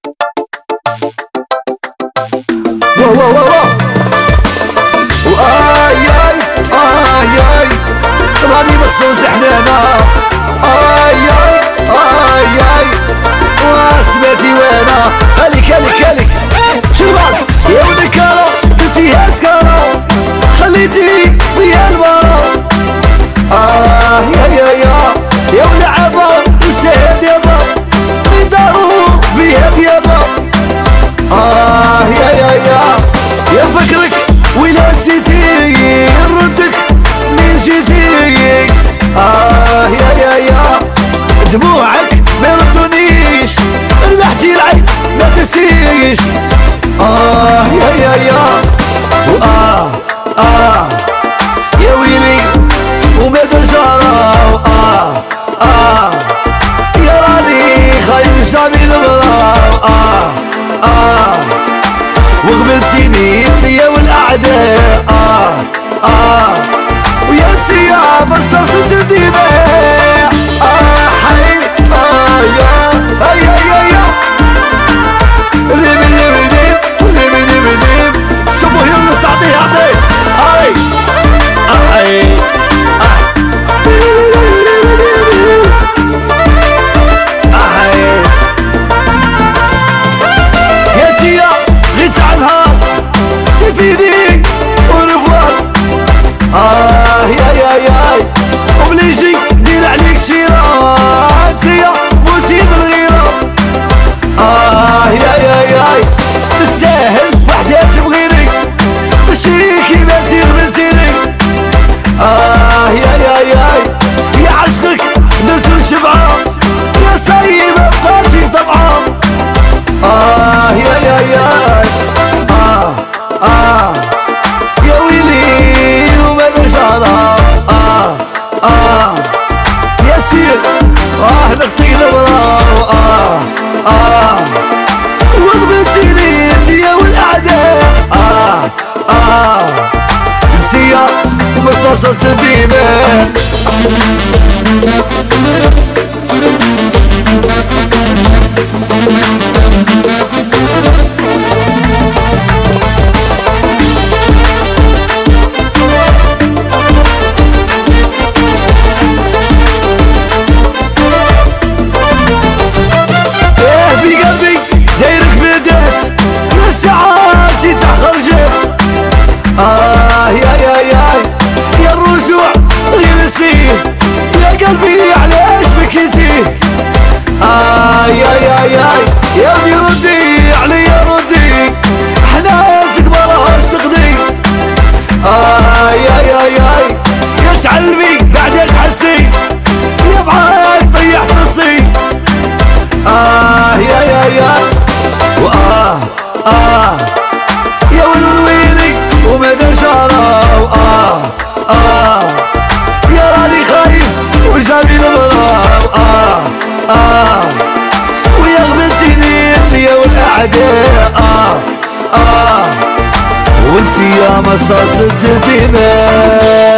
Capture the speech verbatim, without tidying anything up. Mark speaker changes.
Speaker 1: واو واو واو واي اي اي اي راني مخصوص حنانا اي اي اي اي واسمتي وانا هلك هلك هلك شربان يا ونكارة درتي هاسكارة خليتي فيا المرة اه يا يا يا يا ولعبة نسيت يابا من دارو بيها ديابا اه يا يا يا يا فكرك ولا نسيتي نردك من جيتي اه يا يا يا دموعك ما يردونيش ربحتي العين ما تنسيش اه يا يا يا واه اه يا ويلي وماذا جرى اه اه يا راني خايف جامي نبرا اه اه وغبنتيني انتيا والاعداء اه اه ويا انتيا بصاص الدماء اه حي اه يا يا يا يا ريب ريب ريب ريب ريب ريب سمو يرقص عطيه عطيه هاي هاي فيني ونفضل آه يا يا يا وبليجي ندير عليك شيرة انتيا موتي بالغيرة آه يا يا يا تستاهل وحدة تبغيني ماشي كيما انتي غبنتيني آه يا يا يا يا عشقك درتو شبعة يا صايبة بقاتي طبعا آه يا يا يا آه آه يا ويلي وماذا جرى آه آه يا سير آه نغطي الأبرار آه آه وغبنتيني انتيا والأعداء آه آه انتيا مصاصة الدماء آه يا يا يا يا الرجوع غير نسيه يا قلبي علاش بكيتيه آه يا يا يا يا ودي ردي عليا ردي حنانتك مراهاش تقضي آه يا يا يا يا تعلمي بعدك تحسي يا معاك طيحت نصي آه يا يا يا وآه آه يا ولو ويلي وماذا جرى آه آه يا راني خايف وجامي نبرا آه آه ويا غبنتيني انتيا والاعداء آه آه وانتيا مصاص الدماء.